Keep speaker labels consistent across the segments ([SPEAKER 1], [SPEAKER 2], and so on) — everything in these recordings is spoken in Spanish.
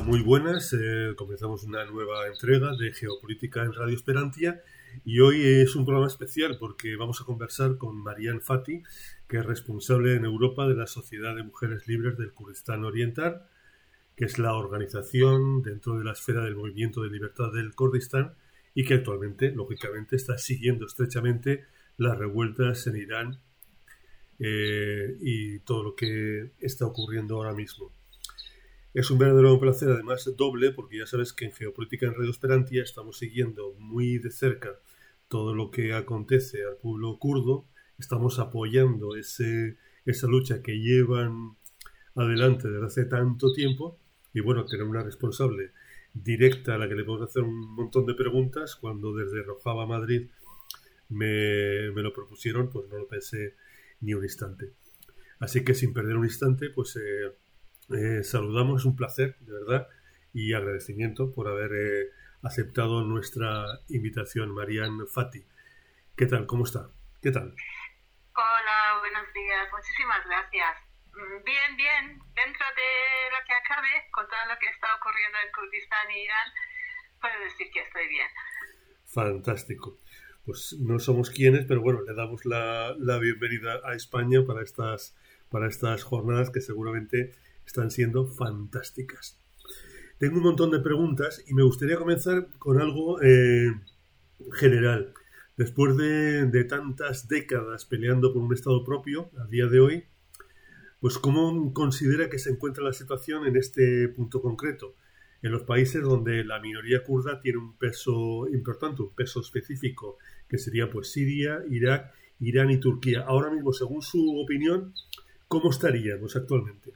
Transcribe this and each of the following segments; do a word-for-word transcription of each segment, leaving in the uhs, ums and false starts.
[SPEAKER 1] muy buenas. Eh, comenzamos una nueva entrega de Geopolítica en Radio Esperantia y hoy es un programa especial porque vamos a conversar con Marianne Fathi, que es responsable en Europa de la Sociedad de Mujeres Libres del Kurdistán Oriental, que es la organización dentro de la esfera del Movimiento de Libertad del Kurdistán y que actualmente, lógicamente, está siguiendo estrechamente las revueltas en Irán eh, y todo lo que está ocurriendo ahora mismo. Es un verdadero placer, además doble, porque ya sabes que en Geopolítica en Radio Esperantia estamos siguiendo muy de cerca todo lo que acontece al pueblo kurdo, estamos apoyando ese, esa lucha que llevan adelante desde hace tanto tiempo y bueno, tener una responsable directa a la que le podemos hacer un montón de preguntas, cuando desde Rojava, Madrid, me, me lo propusieron, pues no lo pensé ni un instante. Así que sin perder un instante, pues... Eh, Eh, saludamos, es un placer, de verdad, y agradecimiento por haber eh, aceptado nuestra invitación, Marianne Fathi. ¿Qué tal? ¿Cómo está? ¿Qué tal?
[SPEAKER 2] Hola, buenos días. Muchísimas gracias. Bien, bien. Dentro de lo que acabe, con todo lo que está ocurriendo en Kurdistán e Irán, puedo decir que estoy bien.
[SPEAKER 1] Fantástico. Pues no somos quienes, pero bueno, le damos la, la bienvenida a España para estas, para estas jornadas que seguramente están siendo fantásticas. Tengo un montón de preguntas y me gustaría comenzar con algo eh, general. Después de, de tantas décadas peleando por un Estado propio, a día de hoy, pues ¿cómo considera que se encuentra la situación en este punto concreto? En los países donde la minoría kurda tiene un peso importante, un peso específico, que sería pues Siria, Irak, Irán y Turquía. Ahora mismo, según su opinión, ¿cómo estaríamos actualmente?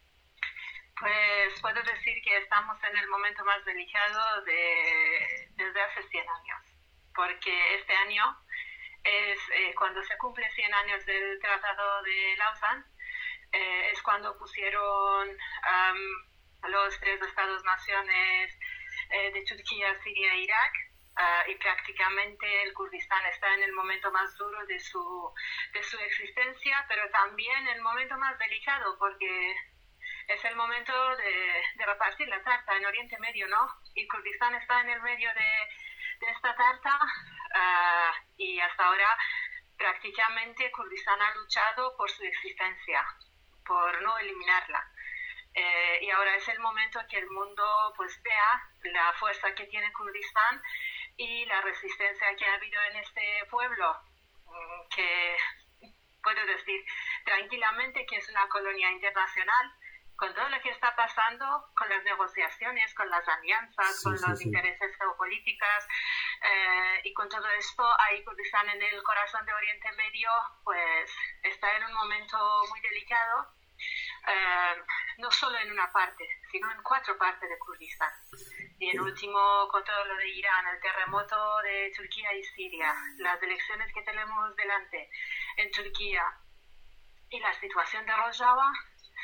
[SPEAKER 2] Pues puedo decir que estamos en el momento más delicado de, desde hace cien años, porque este año es eh, cuando se cumple cien años del Tratado de Lausanne, eh, es cuando pusieron um, los tres Estados-naciones eh, de Turquía, Siria e Irak, uh, y prácticamente el Kurdistán está en el momento más duro de su, de su existencia, pero también el momento más delicado, porque es el momento de, de repartir la tarta en Oriente Medio, ¿no? Y Kurdistán está en el medio de, de esta tarta uh, y hasta ahora prácticamente Kurdistán ha luchado por su existencia, por no eliminarla. Eh, y ahora es el momento que el mundo pues vea la fuerza que tiene Kurdistán y la resistencia que ha habido en este pueblo, que puedo decir tranquilamente que es una colonia internacional, con todo lo que está pasando, con las negociaciones, con las alianzas, sí, con sí, los sí. intereses geopolíticos, eh, y con todo esto, ahí Kurdistán en el corazón de Oriente Medio, pues está en un momento muy delicado, eh, no solo en una parte, sino en cuatro partes de Kurdistán. Y el último, con todo lo de Irán, el terremoto de Turquía y Siria, las elecciones que tenemos delante en Turquía y la situación de Rojava,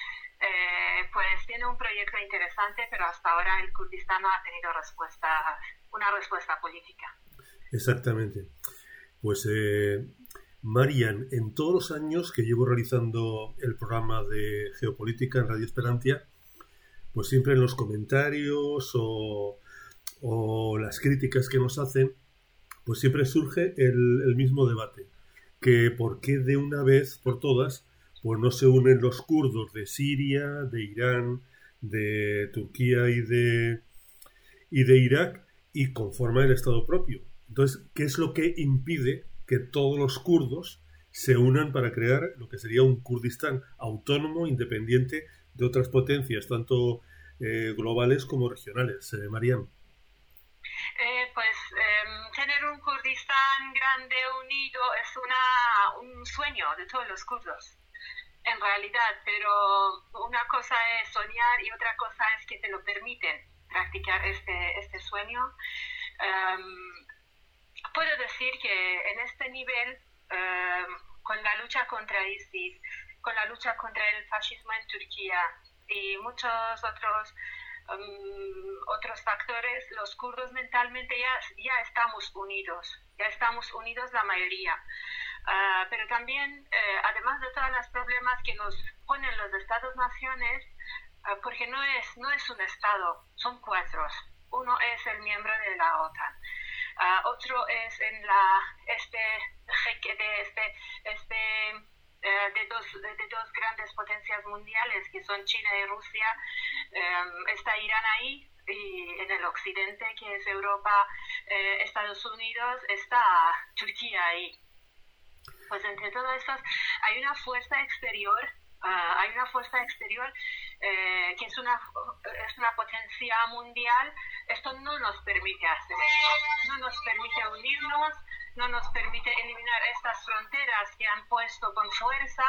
[SPEAKER 2] Eh, pues tiene un proyecto interesante, pero hasta ahora el Kurdistán no ha tenido respuesta, una respuesta política.
[SPEAKER 1] Exactamente. Pues eh, Marianne, en todos los años que llevo realizando el programa de Geopolítica en Radio Esperantia, pues siempre en los comentarios o, o las críticas que nos hacen, pues siempre surge el, el mismo debate, que por qué de una vez por todas pues no se unen los kurdos de Siria, de Irán, de Turquía y de, y de Irak y conforman el Estado propio. Entonces, ¿qué es lo que impide que todos los kurdos se unan para crear lo que sería un Kurdistán autónomo, independiente de otras potencias, tanto eh, globales como regionales? Eh, Marianne.
[SPEAKER 2] Eh, pues eh, tener un Kurdistán grande, unido, es una, un sueño de todos los kurdos. En realidad, pero una cosa es soñar y otra cosa es que te lo permiten practicar este, este sueño. Um, puedo decir que en este nivel, um, con la lucha contra ISIS, con la lucha contra el fascismo en Turquía y muchos otros, um, otros factores, los kurdos mentalmente ya, ya estamos unidos, ya estamos unidos la mayoría. Uh, pero también, eh, además de todos los problemas que nos ponen los Estados-naciones, porque no es, no es un Estado, son cuatro. Uno es el miembro de la OTAN, uh, otro es en la este de este este uh, de dos de, de dos grandes potencias mundiales que son China y Rusia. Um, está Irán ahí, y en el occidente, que es Europa, eh, Estados Unidos, está Turquía ahí. Pues entre todos estos hay una fuerza exterior, uh, hay una fuerza exterior eh, que es una, es una potencia mundial. Esto no nos permite hacer esto, no nos permite unirnos, no nos permite eliminar estas fronteras que han puesto con fuerza,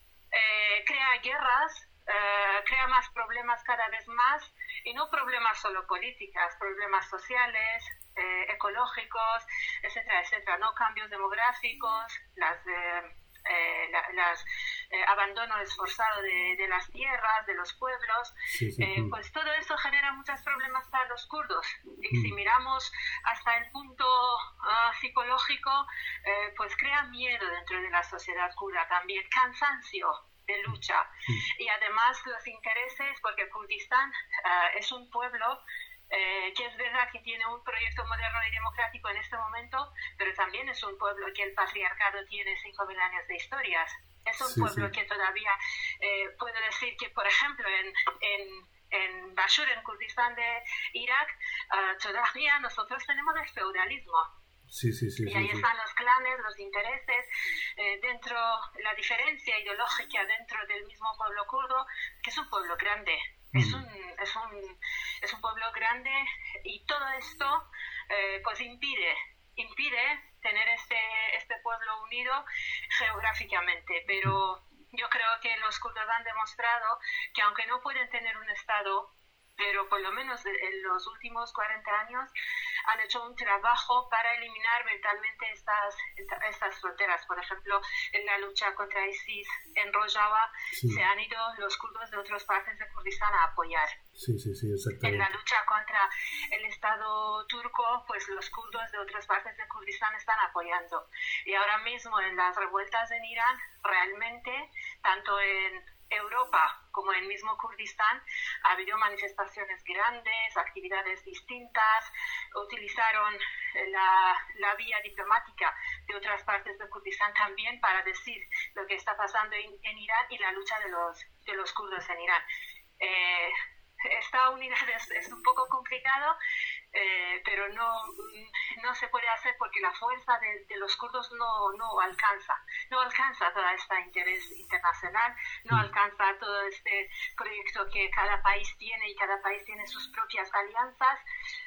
[SPEAKER 2] eh, crea guerras, eh, crea más problemas cada vez más, y no problemas solo políticos, problemas sociales, eh, ecológicos, etcétera, etcétera, no cambios demográficos, las eh, eh, la, las eh, abandono esforzado de, de las tierras, de los pueblos. Sí, sí, eh, pues todo eso genera muchos problemas para los kurdos. Y mm. si miramos hasta el punto uh, psicológico, eh, pues crea miedo dentro de la sociedad kurda también, cansancio de lucha. Mm. Y además los intereses, porque Kurdistán uh, es un pueblo Eh, que es verdad que tiene un proyecto moderno y democrático en este momento, pero también es un pueblo que el patriarcado tiene cinco mil años de historias. Es un sí, pueblo sí. que todavía, eh, puedo decir que, por ejemplo, en, en, en Bashur, en Kurdistán de Irak, uh, todavía nosotros tenemos el feudalismo.
[SPEAKER 1] Sí, sí, sí,
[SPEAKER 2] y ahí
[SPEAKER 1] sí,
[SPEAKER 2] están
[SPEAKER 1] sí.
[SPEAKER 2] los clanes, los intereses, eh, dentro, la diferencia ideológica dentro del mismo pueblo kurdo, que es un pueblo grande. Es un, es, un, es un pueblo grande, y todo esto eh, pues impide, impide tener este, este pueblo unido geográficamente. Pero yo creo que los kurdos han demostrado que aunque no pueden tener un Estado, pero por lo menos en los últimos cuarenta años han hecho un trabajo para eliminar mentalmente estas, estas fronteras. Por ejemplo, en la lucha contra ISIS en Rojava, sí. se han ido los kurdos de otras partes de Kurdistán a apoyar.
[SPEAKER 1] Sí, sí, sí, exactamente.
[SPEAKER 2] En la lucha contra el Estado turco, pues los kurdos de otras partes de Kurdistán están apoyando. Y ahora mismo en las revueltas en Irán, realmente, tanto en Europa como en mismo Kurdistán, ha habido manifestaciones grandes, actividades distintas, utilizaron la, la vía diplomática de otras partes de Kurdistán también para decir lo que está pasando en, en Irán y la lucha de los, de los kurdos en Irán. Eh, esta unidad es, es un poco complicado, eh, pero no, no se puede hacer porque la fuerza de, de los kurdos no, no alcanza, no alcanza todo este interés internacional, no alcanza todo este proyecto que cada país tiene, y cada país tiene sus propias alianzas.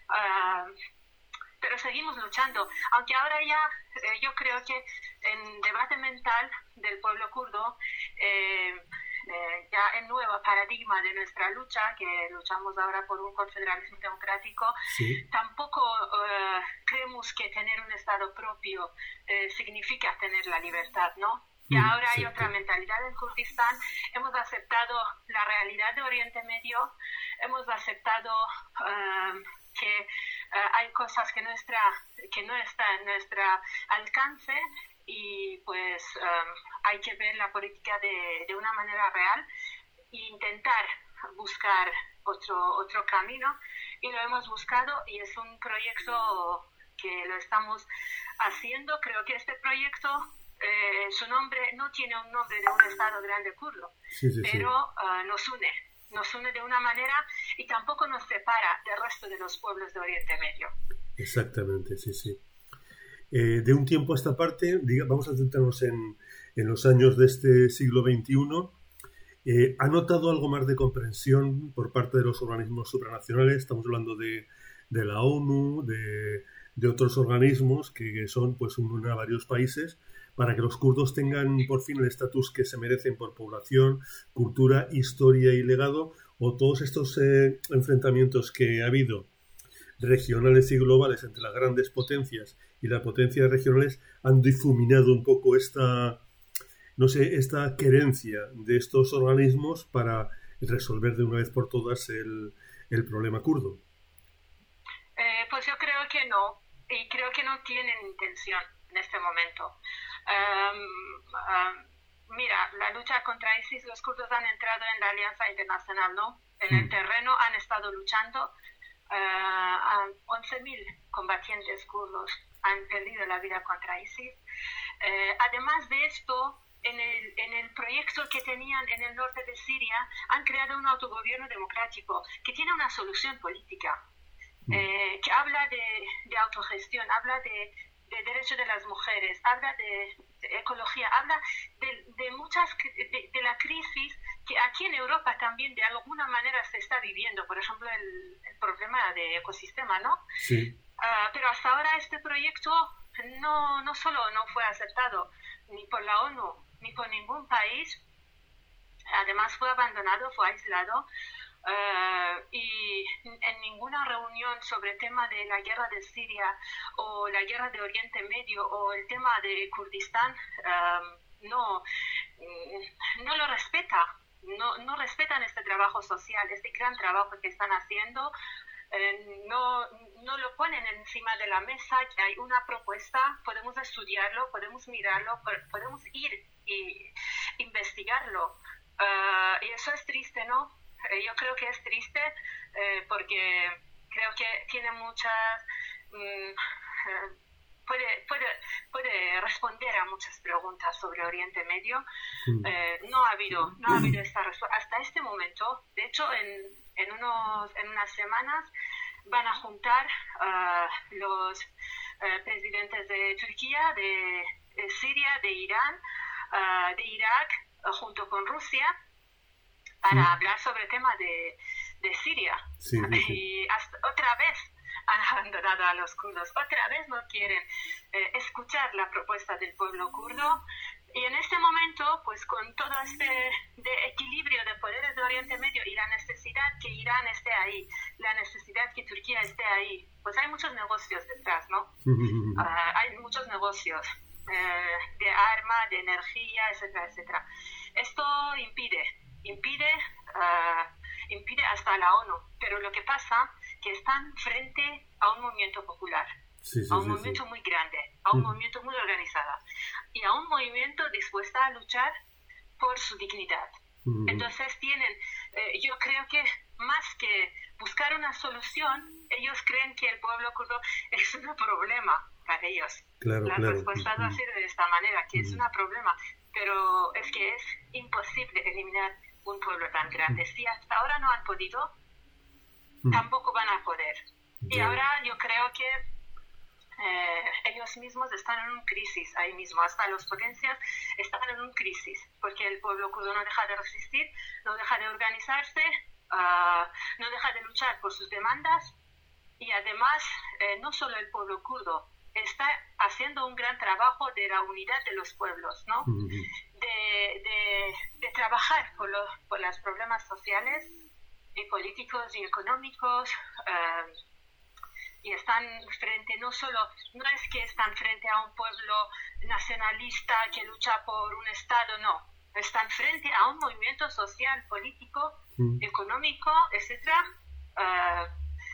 [SPEAKER 2] Uh, pero seguimos luchando, aunque ahora ya eh, yo creo que en debate mental del pueblo kurdo, eh, Eh, ya el nuevo paradigma de nuestra lucha, que luchamos ahora por un confederalismo democrático, sí. tampoco uh, creemos que tener un Estado propio eh, significa tener la libertad, ¿no? Y mm, ahora sí, hay otra sí. mentalidad en Kurdistán. Hemos aceptado la realidad de Oriente Medio, hemos aceptado uh, que uh, hay cosas que, nuestra, que no están en nuestro alcance, y pues um, hay que ver la política de, de una manera real e intentar buscar otro, otro camino, y lo hemos buscado, y es un proyecto que lo estamos haciendo. Creo que este proyecto, eh, su nombre no tiene un nombre de un Estado grande kurdo, sí, sí, pero sí. Uh, nos une, nos une de una manera, y tampoco nos separa del resto de los pueblos de Oriente Medio.
[SPEAKER 1] Exactamente, sí, sí. Eh, de un tiempo a esta parte, diga, vamos a centrarnos en, en los años de este siglo veintiuno. Eh, ¿Ha notado algo más de comprensión por parte de los organismos supranacionales? Estamos hablando de, de la ONU, de, de otros organismos que, que son, pues, unen a varios países para que los kurdos tengan por fin el estatus que se merecen por población, cultura, historia y legado, o todos estos eh, enfrentamientos que ha habido regionales y globales entre las grandes potencias y las potencias regionales han difuminado un poco esta, no sé, esta querencia de estos organismos para resolver de una vez por todas el, el problema kurdo?
[SPEAKER 2] Eh, pues yo creo que no, y creo que no tienen intención en este momento. Um, um, mira, la lucha contra ISIS, los kurdos han entrado en la Alianza Internacional, ¿no? En el terreno han estado luchando uh, once mil combatientes kurdos han perdido la vida contra ISIS. Eh, además de esto, en el, en el proyecto que tenían en el norte de Siria, han creado un autogobierno democrático que tiene una solución política, eh, que habla de, de autogestión, habla de, de derechos de las mujeres, habla de, de ecología, habla de, de muchas de, de la crisis que aquí en Europa también de alguna manera se está viviendo, por ejemplo el, el problema de ecosistema, ¿no?
[SPEAKER 1] Sí.
[SPEAKER 2] Uh, pero hasta ahora este proyecto no, no solo no fue aceptado ni por la ONU ni por ningún país, además fue abandonado, fue aislado, uh, y en ninguna reunión sobre el tema de la guerra de Siria o la guerra de Oriente Medio o el tema de Kurdistán uh, no, no lo respeta, no, no respetan este trabajo social, este gran trabajo que están haciendo. Eh, no, no lo ponen encima de la mesa, que hay una propuesta, podemos estudiarlo, podemos mirarlo, podemos ir y investigarlo. Uh, y eso es triste, ¿no? Eh, yo creo que es triste eh, porque creo que tiene muchas... Um, eh, puede, puede, puede responder a muchas preguntas sobre Oriente Medio. Mm. Eh, no ha habido, no ha habido esta respuesta. Hasta este momento, de hecho, en... En, unos, en unas semanas van a juntar uh, los uh, presidentes de Turquía, de, de Siria, de Irán, uh, de Irak, uh, junto con Rusia, para sí. hablar sobre el tema de, de Siria.
[SPEAKER 1] Sí, sí, sí.
[SPEAKER 2] Y hasta, otra vez han abandonado a los kurdos, otra vez no quieren eh, escuchar la propuesta del pueblo kurdo. Y en este momento, pues con todo este de equilibrio de poderes de Oriente Medio y la necesidad que Irán esté ahí, la necesidad que Turquía esté ahí, pues hay muchos negocios detrás, ¿no? uh, hay muchos negocios eh, de arma, de energía, etcétera, etcétera. Esto impide, impide, uh, impide hasta la ONU. Pero lo que pasa que están frente a un movimiento popular. Sí, sí, a un sí, movimiento sí. muy grande, a un mm. movimiento muy organizado y a un movimiento dispuesto a luchar por su dignidad. Mm. Entonces tienen, eh, yo creo que más que buscar una solución, ellos creen que el pueblo kurdo es un problema para ellos.
[SPEAKER 1] Claro,
[SPEAKER 2] La
[SPEAKER 1] claro.
[SPEAKER 2] respuesta mm. va a ser de esta manera, que mm. es un problema, pero es que es imposible eliminar un pueblo tan grande. Si hasta ahora no han podido, mm. tampoco van a poder. Yeah. Y ahora yo creo que Eh, ellos mismos están en una crisis ahí mismo, hasta las potencias están en una crisis, porque el pueblo kurdo no deja de resistir, no deja de organizarse, uh, no deja de luchar por sus demandas, y además eh, no solo el pueblo kurdo está haciendo un gran trabajo de la unidad de los pueblos, ¿no? Uh-huh. de, de, de trabajar por los, por los problemas sociales y políticos y económicos, uh, y están frente, no solo, no es que están frente a un pueblo nacionalista que lucha por un Estado, no, están frente a un movimiento social, político, mm. económico, etcétera, uh,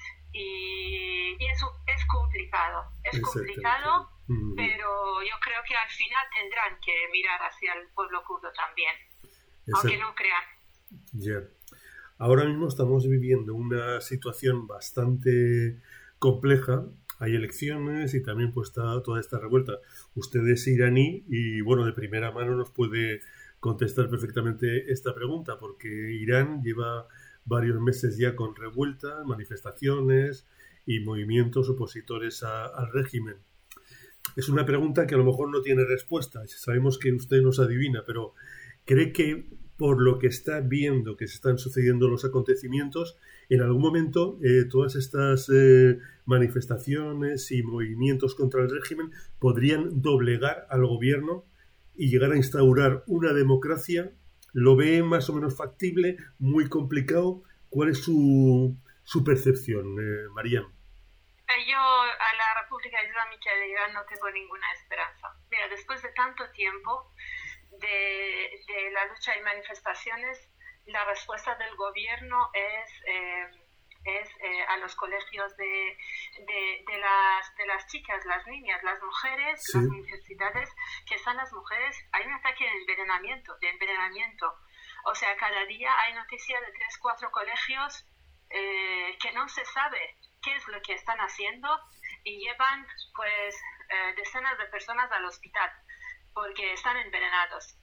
[SPEAKER 2] y, y eso es complicado, es complicado, mm. pero yo creo que al final tendrán que mirar hacia el pueblo kurdo también, Exacto. aunque no crean.
[SPEAKER 1] Yeah. Ahora mismo estamos viviendo una situación bastante compleja, hay elecciones y también pues está toda esta revuelta. Usted es iraní y bueno, de primera mano nos puede contestar perfectamente esta pregunta, porque Irán lleva varios meses ya con revueltas, manifestaciones y movimientos opositores a, al régimen. Es una pregunta que a lo mejor no tiene respuesta, sabemos que usted nos adivina, pero ¿cree que por lo que está viendo que se están sucediendo los acontecimientos, en algún momento eh, todas estas eh, manifestaciones y movimientos contra el régimen podrían doblegar al gobierno y llegar a instaurar una democracia? ¿Lo ve más o menos factible? ¿Muy complicado? ¿Cuál es su, su percepción, eh, Mariam?
[SPEAKER 2] Yo a la República Islámica de Irán no tengo ninguna esperanza. Mira, después de tanto tiempo de, de la lucha y manifestaciones, la respuesta del gobierno es, eh, es eh, a los colegios de, de, de, las, de las chicas, las niñas, las mujeres, sí. las universidades, que están las mujeres. Hay un ataque de envenenamiento, de envenenamiento O sea, cada día hay noticias de tres, cuatro colegios eh, que no se sabe qué es lo que están haciendo y llevan pues eh, decenas de personas al hospital porque están envenenados.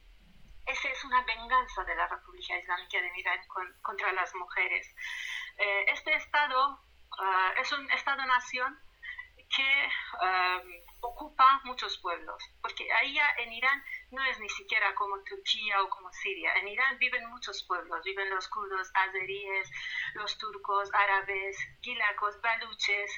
[SPEAKER 2] Esa es una venganza de la República Islámica de Irán con, contra las mujeres. Eh, este Estado uh, es un Estado-nación que um, ocupa muchos pueblos, porque ahí ya en Irán no es ni siquiera como Turquía o como Siria. En Irán viven muchos pueblos, viven los kurdos, azeríes, los turcos, árabes, gilakos, baluches,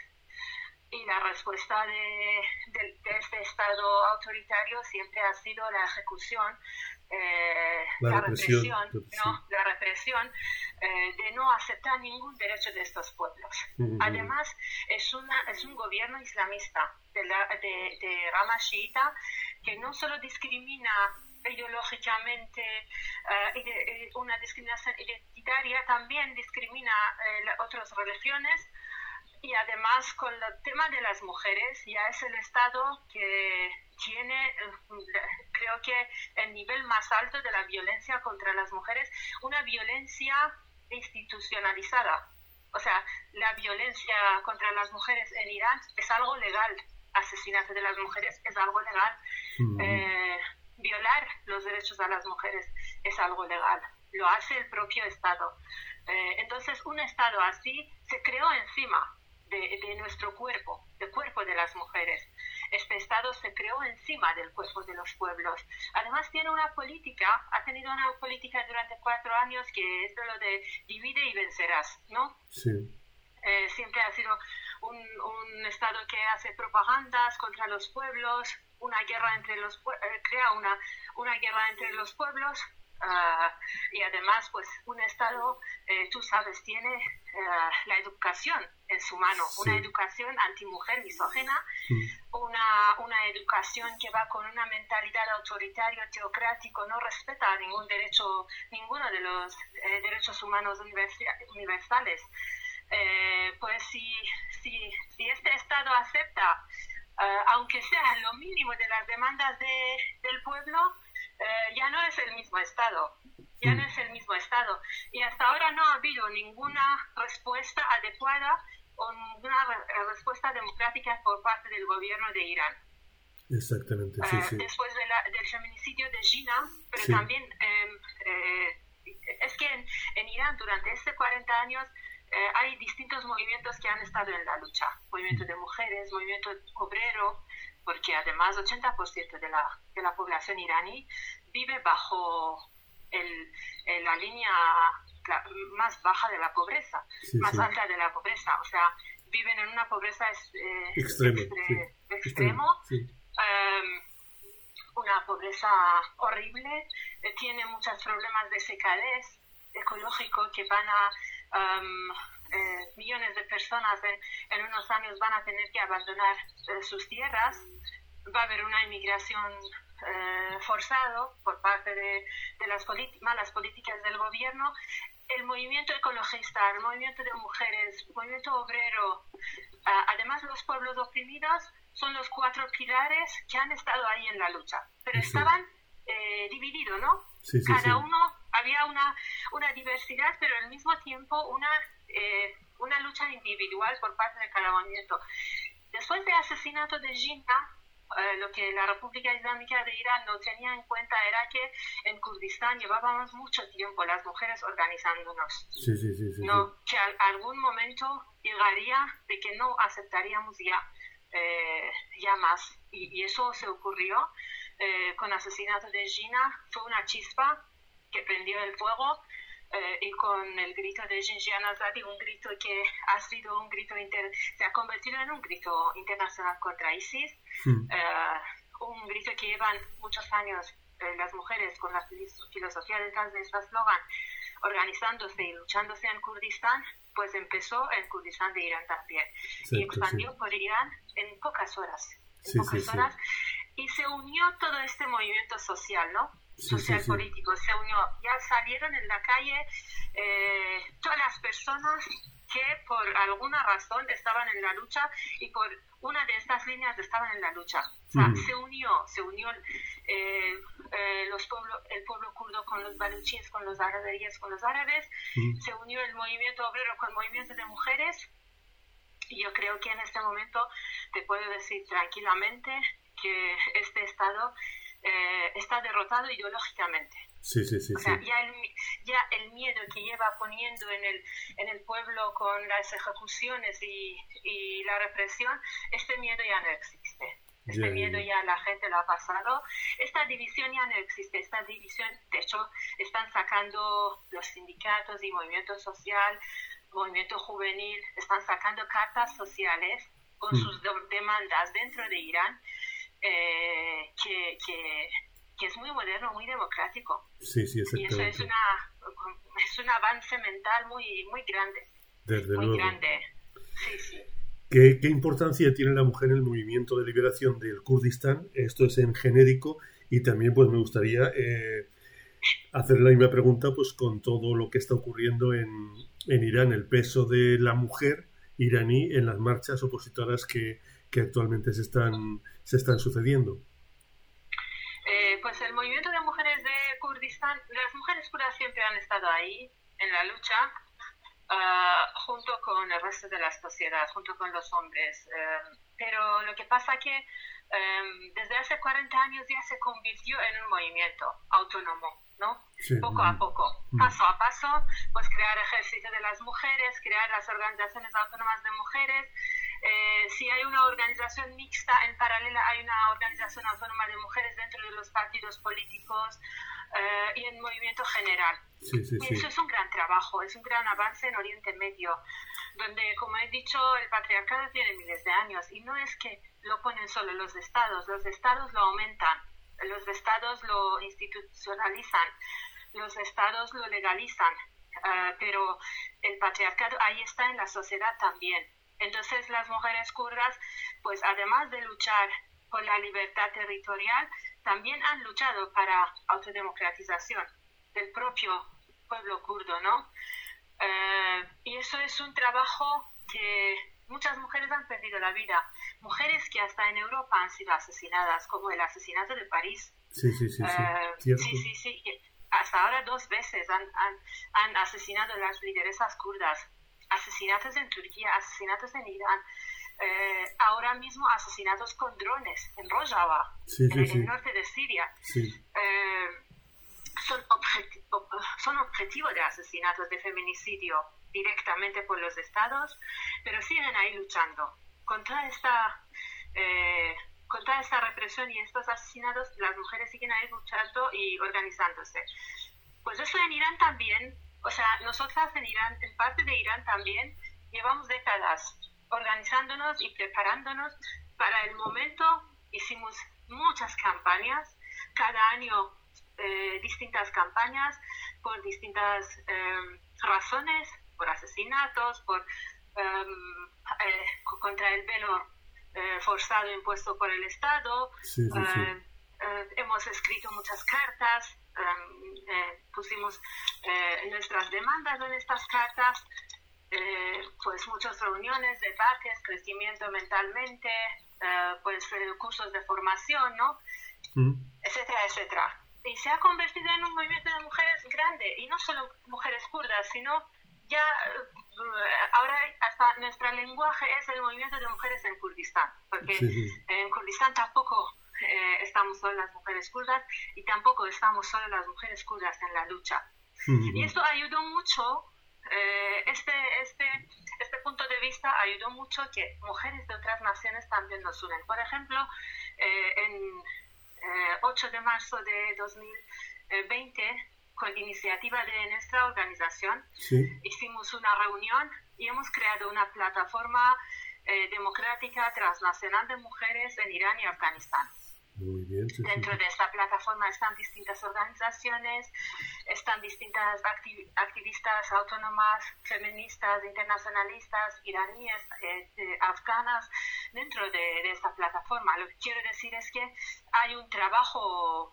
[SPEAKER 2] y la respuesta de, de, de este Estado autoritario siempre ha sido la ejecución, eh, la, la represión, represión ¿no? la represión eh, de no aceptar ningún derecho de estos pueblos. Uh-huh. Además, es, una, es un gobierno islamista de, la, de, de rama chiita que no solo discrimina ideológicamente, uh, ide, una discriminación identitaria, también discrimina uh, otras religiones. Y además, con el tema de las mujeres, ya es el Estado que tiene, creo que, el nivel más alto de la violencia contra las mujeres, una violencia institucionalizada. O sea, la violencia contra las mujeres en Irán es algo legal. Asesinato de las mujeres es algo legal. Mm. Eh, violar los derechos a las mujeres es algo legal. Lo hace el propio Estado. Eh, entonces, un Estado así se creó encima De, de nuestro cuerpo, del cuerpo de las mujeres. Este Estado se creó encima del cuerpo de los pueblos. Además tiene una política, ha tenido una política durante cuatro años que es de lo de divide y vencerás, ¿no?
[SPEAKER 1] Sí.
[SPEAKER 2] Eh, siempre ha sido un, un Estado que hace propagandas contra los pueblos, una guerra entre los eh, crea una, una guerra entre los pueblos. Uh, y además, pues, un Estado, eh, tú sabes, tiene uh, la educación en su mano, sí. Una educación antimujer, misógina, sí. una, una educación que va con una mentalidad autoritaria, teocrático, no respeta ningún derecho, ninguno de los eh, derechos humanos universales. Eh, pues si, si, si este Estado acepta, uh, aunque sea lo mínimo de las demandas de, del pueblo, Eh, ya no es el mismo Estado, ya no es el mismo Estado. Y hasta ahora no ha habido ninguna respuesta adecuada o ninguna re- respuesta democrática por parte del gobierno de Irán.
[SPEAKER 1] Exactamente, sí,
[SPEAKER 2] eh,
[SPEAKER 1] sí.
[SPEAKER 2] Después de la, del feminicidio de Jina, pero
[SPEAKER 1] sí.
[SPEAKER 2] también eh, eh, es que en, en Irán durante estos cuarenta años eh, hay distintos movimientos que han estado en la lucha. Movimiento de mujeres, movimiento obrero, porque además ochenta por ciento de la, de la población iraní vive bajo el, el, la línea la, más baja de la pobreza, sí, más sí. alta de la pobreza. O sea, viven en una pobreza eh,
[SPEAKER 1] extremo,
[SPEAKER 2] extre,
[SPEAKER 1] sí.
[SPEAKER 2] extremo
[SPEAKER 1] sí.
[SPEAKER 2] um, una pobreza horrible, eh, tiene muchos problemas de secadez ecológico que van a... Um, Eh, millones de personas en, en unos años van a tener que abandonar eh, sus tierras, va a haber una inmigración eh, forzada por parte de, de las politi- malas políticas del gobierno. El movimiento ecologista, el movimiento de mujeres, el movimiento obrero, uh, además los pueblos oprimidos son los cuatro pilares que han estado ahí en la lucha, pero sí. estaban eh, divididos, ¿no?
[SPEAKER 1] Sí, sí,
[SPEAKER 2] Cada
[SPEAKER 1] sí.
[SPEAKER 2] uno, había una, una diversidad, pero al mismo tiempo una Eh, una lucha individual por parte de cada movimiento. Después del asesinato de Jina, eh, lo que la República Islámica de Irán no tenía en cuenta era que en Kurdistán llevábamos mucho tiempo las mujeres organizándonos.
[SPEAKER 1] Sí, sí, sí, sí,
[SPEAKER 2] ¿no?
[SPEAKER 1] sí.
[SPEAKER 2] Que a algún momento llegaría de que no aceptaríamos ya, eh, ya más. Y, y eso se ocurrió eh, con el asesinato de Jina. Fue una chispa que prendió el fuego. Eh, y con el grito de Jinjian Azadi, un grito que ha sido un grito inter, se ha convertido en un grito internacional contra ISIS, mm. eh, un grito que llevan muchos años eh, las mujeres con la filosofía detrás de este eslogan organizándose y luchándose en Kurdistán, pues empezó en Kurdistán de Irán también. Exacto, y expandió sí. por Irán en pocas horas, en sí, pocas sí, horas, sí. y se unió todo este movimiento social, ¿no?
[SPEAKER 1] sí,
[SPEAKER 2] social
[SPEAKER 1] sí, sí.
[SPEAKER 2] político, se unió. Ya salieron en la calle eh, todas las personas que por alguna razón estaban en la lucha y por una de estas líneas estaban en la lucha. O sea,
[SPEAKER 1] Mm.
[SPEAKER 2] se unió, se unió eh, eh, los pueblo, el pueblo kurdo con los baluchíes, con los árabes, con los árabes,
[SPEAKER 1] Mm.
[SPEAKER 2] se unió el movimiento obrero con el movimiento de mujeres. Y yo creo que en este momento te puedo decir tranquilamente que este Estado eh, está derrotado ideológicamente.
[SPEAKER 1] Sí, sí, sí,
[SPEAKER 2] O sea,
[SPEAKER 1] sí.
[SPEAKER 2] ya el, ya el miedo que lleva poniendo en el, en el pueblo con las ejecuciones y, y la represión, este miedo ya no existe. Este
[SPEAKER 1] Ya,
[SPEAKER 2] miedo
[SPEAKER 1] ya.
[SPEAKER 2] ya la gente lo ha pasado. Esta división ya no existe. Esta división, de hecho, están sacando los sindicatos y movimiento social, movimiento juvenil, están sacando cartas sociales con
[SPEAKER 1] Mm.
[SPEAKER 2] sus de- demandas dentro de Irán, eh, que, que, que es muy moderno, muy democrático.
[SPEAKER 1] Sí, sí,
[SPEAKER 2] Y eso es,
[SPEAKER 1] exactamente.
[SPEAKER 2] una, es un avance mental muy, muy grande,
[SPEAKER 1] Desde
[SPEAKER 2] muy
[SPEAKER 1] luego.
[SPEAKER 2] grande. Sí, sí.
[SPEAKER 1] ¿Qué, qué importancia tiene la mujer en el movimiento de liberación del Kurdistán? Esto es en genérico y también pues me gustaría eh, hacer la misma pregunta pues con todo lo que está ocurriendo en, en Irán, el peso de la mujer iraní en las marchas opositoras que, que actualmente se están, se están sucediendo.
[SPEAKER 2] Eh, pues el movimiento de mujeres de Kurdistán, las mujeres kurdas siempre han estado ahí en la lucha, uh, junto con el resto de la sociedad, junto con los hombres. Uh, pero lo que pasa que um, desde hace cuarenta años ya se convirtió en un movimiento autónomo, ¿no?
[SPEAKER 1] Sí.
[SPEAKER 2] Poco a poco,
[SPEAKER 1] Mm.
[SPEAKER 2] paso a paso, pues crear ejército de las mujeres, crear las organizaciones autónomas de mujeres. Eh, si hay una organización mixta, en paralela hay una organización autónoma de mujeres dentro de los partidos políticos eh, y en movimiento general.
[SPEAKER 1] Sí, sí,
[SPEAKER 2] Y
[SPEAKER 1] sí.
[SPEAKER 2] eso es un gran trabajo, es un gran avance en Oriente Medio, donde, como he dicho, el patriarcado tiene miles de años y no es que lo ponen solo los estados, los estados lo aumentan, los estados lo institucionalizan, los estados lo legalizan, uh, pero el patriarcado ahí está en la sociedad también. Entonces las mujeres kurdas, pues además de luchar por la libertad territorial, también han luchado para autodemocratización del propio pueblo kurdo, ¿no? Uh, y eso es un trabajo que muchas mujeres han perdido la vida. Mujeres que hasta en Europa han sido asesinadas, como el asesinato de París.
[SPEAKER 1] Sí, sí, sí, sí.
[SPEAKER 2] Uh,
[SPEAKER 1] Cierto.
[SPEAKER 2] sí, sí, sí. Hasta ahora dos veces han, han, han asesinado a las lideresas kurdas. Asesinatos en Turquía, asesinatos en Irán. Eh, ahora mismo asesinatos con drones en Rojava,
[SPEAKER 1] Sí, sí,
[SPEAKER 2] en
[SPEAKER 1] sí.
[SPEAKER 2] el norte de Siria.
[SPEAKER 1] Sí.
[SPEAKER 2] Eh, son, objeti- son objetivo de asesinatos, de feminicidio directamente por los estados, pero siguen ahí luchando contra esta eh, contra esta represión y estos asesinatos. Las mujeres siguen ahí luchando y organizándose. Pues eso en Irán también, o sea, nosotras en Irán, en parte de Irán también, llevamos décadas organizándonos y preparándonos para el momento. Hicimos muchas campañas, cada año eh, distintas campañas por distintas eh, razones, por asesinatos, por eh, eh, contra el velo eh, forzado impuesto por el Estado.
[SPEAKER 1] Sí, sí, sí.
[SPEAKER 2] Eh, eh, hemos escrito muchas cartas, eh, eh, pusimos eh, nuestras demandas en estas cartas, eh, pues muchas reuniones, debates, crecimiento mentalmente, eh, pues eh, cursos de formación, ¿no?
[SPEAKER 1] Mm.
[SPEAKER 2] Etcétera, etcétera. Y se ha convertido en un movimiento de mujeres grande, y no solo mujeres kurdas, sino ya eh, ahora hasta nuestro lenguaje es el movimiento de mujeres en Kurdistán, porque
[SPEAKER 1] Sí, sí.
[SPEAKER 2] en Kurdistán tampoco eh, estamos solo las mujeres kurdas y tampoco estamos solo las mujeres kurdas en la lucha.
[SPEAKER 1] Mm.
[SPEAKER 2] Y esto ayudó mucho, eh, este, este, este punto de vista ayudó mucho que mujeres de otras naciones también nos unen. Por ejemplo, eh, en eh, ocho de marzo de dos mil veinte, con iniciativa de nuestra organización,
[SPEAKER 1] Sí.
[SPEAKER 2] hicimos una reunión y hemos creado una plataforma eh, democrática transnacional de mujeres en Irán y Afganistán.
[SPEAKER 1] Muy bien. Sí, sí.
[SPEAKER 2] Dentro de esta plataforma están distintas organizaciones, están distintas activ- activistas autónomas, feministas, internacionalistas, iraníes, eh, eh, afganas, dentro de, de esta plataforma. Lo que quiero decir es que hay un trabajo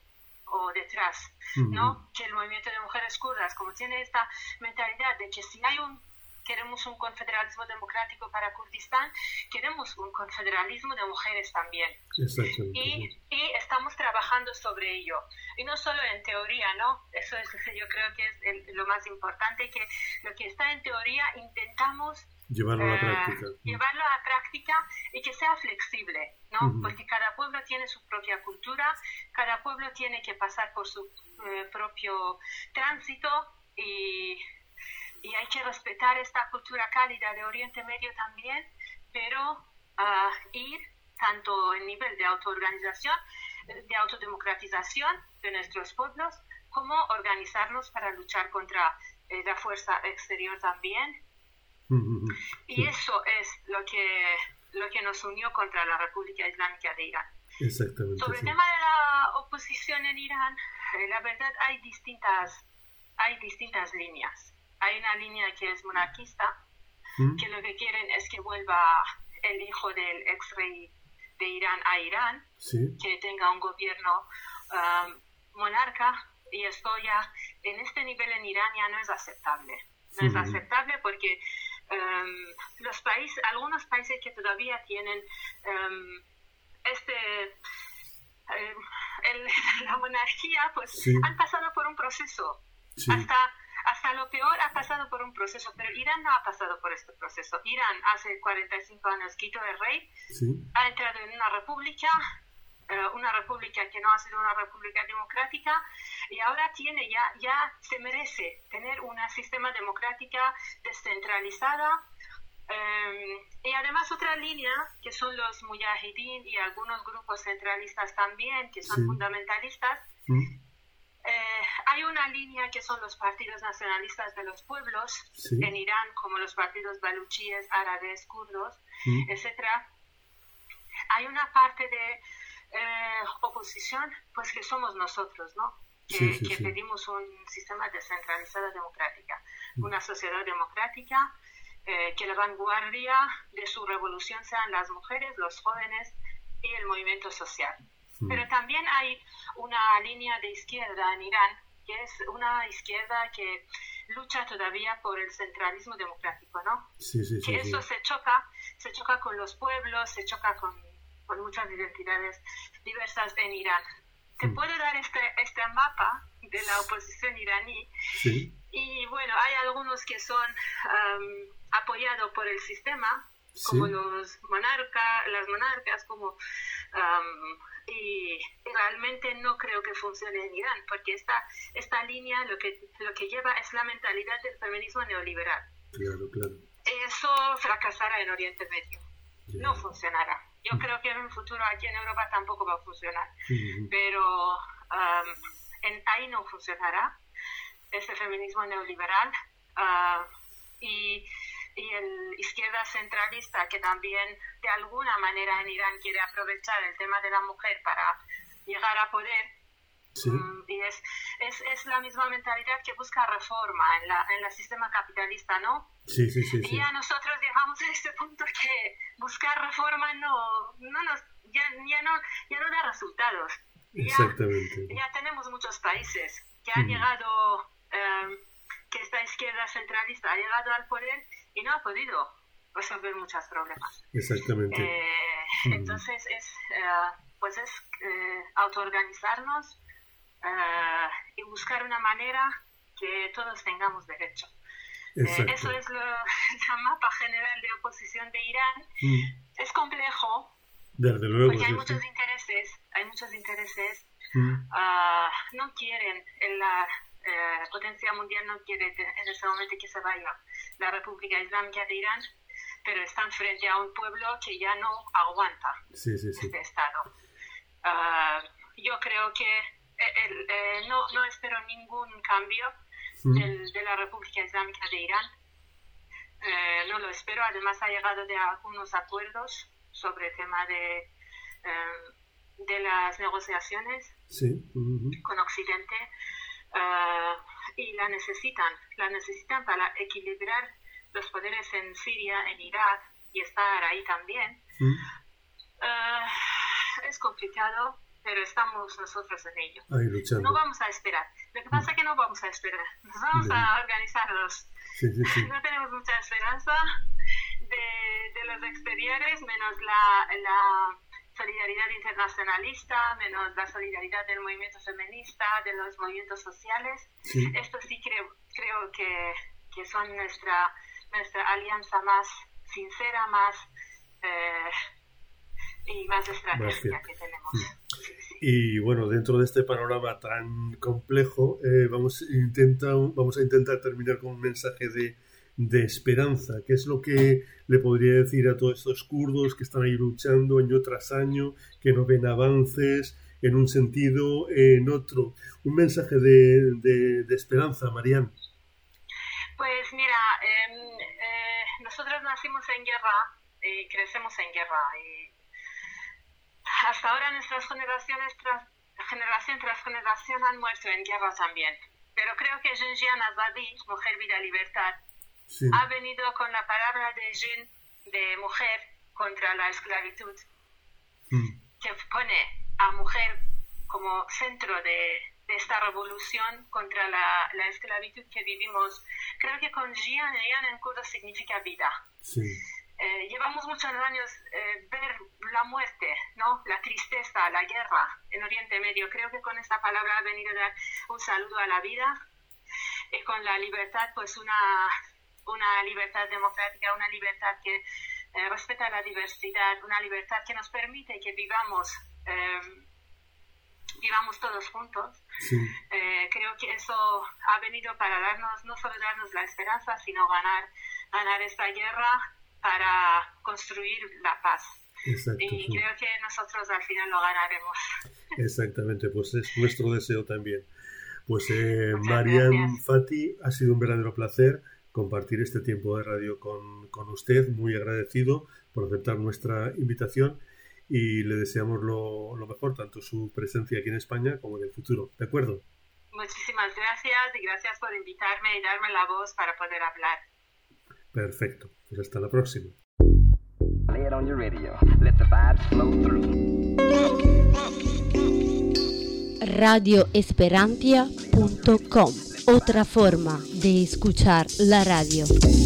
[SPEAKER 2] o detrás,
[SPEAKER 1] uh-huh.
[SPEAKER 2] ¿no? Que el movimiento de mujeres kurdas, como tiene esta mentalidad de que si hay un queremos un confederalismo democrático para Kurdistán, queremos un confederalismo de mujeres también.
[SPEAKER 1] Exactamente.
[SPEAKER 2] Y, y estamos trabajando sobre ello. Y no solo en teoría, ¿no? Eso es, yo creo que es el, lo más importante, que lo que está en teoría intentamos
[SPEAKER 1] llevarlo a la
[SPEAKER 2] eh,
[SPEAKER 1] práctica.
[SPEAKER 2] Llevarlo a la práctica y que sea flexible, ¿no?
[SPEAKER 1] Uh-huh.
[SPEAKER 2] Porque cada pueblo tiene su propia cultura, cada pueblo tiene que pasar por su eh, propio tránsito y... Y hay que respetar esta cultura cálida de Oriente Medio también, pero uh, ir tanto en nivel de autoorganización, de autodemocratización de nuestros pueblos, como organizarnos para luchar contra eh, la fuerza exterior también.
[SPEAKER 1] Uh-huh.
[SPEAKER 2] Y
[SPEAKER 1] sí.
[SPEAKER 2] eso es lo que, lo que nos unió contra la República Islámica de Irán.
[SPEAKER 1] Exactamente.
[SPEAKER 2] Sobre
[SPEAKER 1] sí.
[SPEAKER 2] el tema de la oposición en Irán, eh, la verdad hay distintas, hay distintas líneas. Hay una línea que es monarquista, ¿Mm? que lo que quieren es que vuelva el hijo del ex rey de Irán a Irán,
[SPEAKER 1] sí.
[SPEAKER 2] que tenga un gobierno um, monarca, y esto ya en este nivel en Irán ya no es aceptable. No sí. es aceptable porque um, los países, algunos países que todavía tienen um, este um, el, la monarquía, pues
[SPEAKER 1] sí.
[SPEAKER 2] han pasado por un proceso.
[SPEAKER 1] Sí.
[SPEAKER 2] Hasta Hasta lo peor ha pasado por un proceso, pero Irán no ha pasado por este proceso. Irán hace cuarenta y cinco años quitó el rey,
[SPEAKER 1] sí.
[SPEAKER 2] ha entrado en una república, uh, una república que no ha sido una república democrática, y ahora tiene ya, ya se merece tener un sistema democrática descentralizada. Um, y además otra línea, que son los mujahidín y algunos grupos centralistas también, que son
[SPEAKER 1] sí.
[SPEAKER 2] fundamentalistas.
[SPEAKER 1] ¿Mm?
[SPEAKER 2] Eh, hay una línea que son los partidos nacionalistas de los pueblos
[SPEAKER 1] sí.
[SPEAKER 2] en Irán, como los partidos baluchíes, árabes, kurdos,
[SPEAKER 1] ¿Mm?
[SPEAKER 2] etcétera. Hay una parte de eh, oposición, pues que somos nosotros, ¿no? Que,
[SPEAKER 1] sí, sí,
[SPEAKER 2] que
[SPEAKER 1] sí.
[SPEAKER 2] pedimos un sistema descentralizado democrática,
[SPEAKER 1] ¿Mm?
[SPEAKER 2] una sociedad democrática, eh, que la vanguardia de su revolución sean las mujeres, los jóvenes y el movimiento social. Pero también hay una línea de izquierda en Irán, que es una izquierda que lucha todavía por el centralismo democrático, ¿no?
[SPEAKER 1] Sí, sí, sí,
[SPEAKER 2] que eso
[SPEAKER 1] sí.
[SPEAKER 2] se choca, se choca con los pueblos, se choca con, con muchas identidades diversas en Irán. Te mm. puedo dar este, este mapa de la oposición iraní.
[SPEAKER 1] Sí.
[SPEAKER 2] Y bueno, hay algunos que son um, apoyados por el sistema,
[SPEAKER 1] sí.
[SPEAKER 2] como los monarcas, las monarcas, como... Um, y realmente no creo que funcione en Irán, porque esta, esta línea lo que, lo que lleva es la mentalidad del feminismo neoliberal.
[SPEAKER 1] Claro, claro.
[SPEAKER 2] Eso fracasará en Oriente Medio.
[SPEAKER 1] Yeah.
[SPEAKER 2] No funcionará. Yo creo que en un futuro aquí en Europa tampoco va a funcionar.
[SPEAKER 1] Mm-hmm.
[SPEAKER 2] Pero um, en, ahí no funcionará este feminismo neoliberal. Uh, y y el izquierda centralista, que también de alguna manera en Irán quiere aprovechar el tema de la mujer para llegar a poder.
[SPEAKER 1] Sí.
[SPEAKER 2] Um, y es, es, es la misma mentalidad que busca reforma en la en el sistema capitalista, ¿no?
[SPEAKER 1] Sí, sí, sí.
[SPEAKER 2] Y
[SPEAKER 1] sí.
[SPEAKER 2] ya nosotros llegamos a este punto que buscar reforma no, no nos, ya, ya, no, ya no da resultados.
[SPEAKER 1] Exactamente.
[SPEAKER 2] Ya, ya tenemos muchos países que han mm. llegado, um, que esta izquierda centralista ha llegado al poder y no ha podido resolver muchos problemas.
[SPEAKER 1] Exactamente.
[SPEAKER 2] Eh, mm. Entonces es, uh, pues es uh, autoorganizarnos uh, y buscar una manera que todos tengamos derecho. Eh, eso es lo, el mapa general de oposición de Irán.
[SPEAKER 1] Mm.
[SPEAKER 2] Es complejo.
[SPEAKER 1] Desde luego.
[SPEAKER 2] Porque hay
[SPEAKER 1] sí,
[SPEAKER 2] muchos
[SPEAKER 1] sí.
[SPEAKER 2] intereses, hay muchos intereses.
[SPEAKER 1] Mm.
[SPEAKER 2] Uh, no quieren en la Eh, potencia mundial no quiere en ese momento que se vaya la República Islámica de Irán, pero están frente a un pueblo que ya no aguanta
[SPEAKER 1] sí, sí, sí.
[SPEAKER 2] este estado. Uh, yo creo que eh, eh, no, no espero ningún cambio mm. del, de la República Islámica de Irán. Eh, no lo espero. Además ha llegado de algunos acuerdos sobre el tema de, eh, de las negociaciones
[SPEAKER 1] sí. uh-huh.
[SPEAKER 2] con Occidente. Uh, y la necesitan, la necesitan para equilibrar los poderes en Siria, en Irak y estar ahí también.
[SPEAKER 1] Mm.
[SPEAKER 2] Uh, es complicado, pero estamos nosotros en ello.
[SPEAKER 1] Ahí luchando.
[SPEAKER 2] No vamos a esperar. Lo que pasa es que no vamos a esperar. Nos vamos Bien. a organizarnos.
[SPEAKER 1] Sí, sí, sí.
[SPEAKER 2] No tenemos mucha esperanza de, de los exteriores, menos la, la solidaridad internacionalista, menos la solidaridad del movimiento feminista, de los movimientos sociales. Sí. Esto sí creo, creo que, que son nuestra, nuestra alianza más sincera, más eh, y más estratégica que tenemos.
[SPEAKER 1] Sí. Sí, sí. Y bueno, dentro de este panorama tan complejo, eh, vamos, intenta, vamos a intentar terminar con un mensaje de, de esperanza. ¿Qué es lo que le podría decir a todos estos kurdos que están ahí luchando año tras año, que no ven avances en un sentido, eh, en otro? Un mensaje de, de, de esperanza, Marian.
[SPEAKER 2] Pues mira, eh, eh, nosotros nacimos en guerra y crecemos en guerra. Y hasta ahora nuestras generaciones tras generación tras generación han muerto en guerra también. Pero creo que Jinjian Azadi, Mujer, Vida, Libertad, sí. ha venido con la palabra de Jin, de mujer, contra la esclavitud, mm. que pone a mujer como centro de, de esta revolución contra la, la esclavitud que vivimos. Creo que con Jian, Jian en kurdo significa vida. Sí. Eh, llevamos muchos años eh, ver la muerte, ¿no? La tristeza, la guerra en Oriente Medio. Creo que con esta palabra ha venido a dar un saludo a la vida y con la libertad, pues una, una libertad democrática, una libertad que eh, respeta la diversidad, una libertad que nos permite que vivamos eh, vivamos todos juntos. Sí. Eh, creo que eso ha venido para darnos, no solo darnos la esperanza, sino ganar, ganar esta guerra para construir la paz. Exacto, y sí. creo que nosotros al final lo ganaremos.
[SPEAKER 1] Exactamente, pues es nuestro deseo también. Pues eh, Marian Fati, ha sido un verdadero placer compartir este tiempo de radio con, con usted, muy agradecido por aceptar nuestra invitación y le deseamos lo, lo mejor, tanto su presencia aquí en España como en el futuro. ¿De acuerdo?
[SPEAKER 2] Muchísimas gracias y gracias por invitarme y darme la voz para poder hablar.
[SPEAKER 1] Perfecto, pues hasta la próxima.
[SPEAKER 3] radio esperantia punto com, otra forma de escuchar la radio.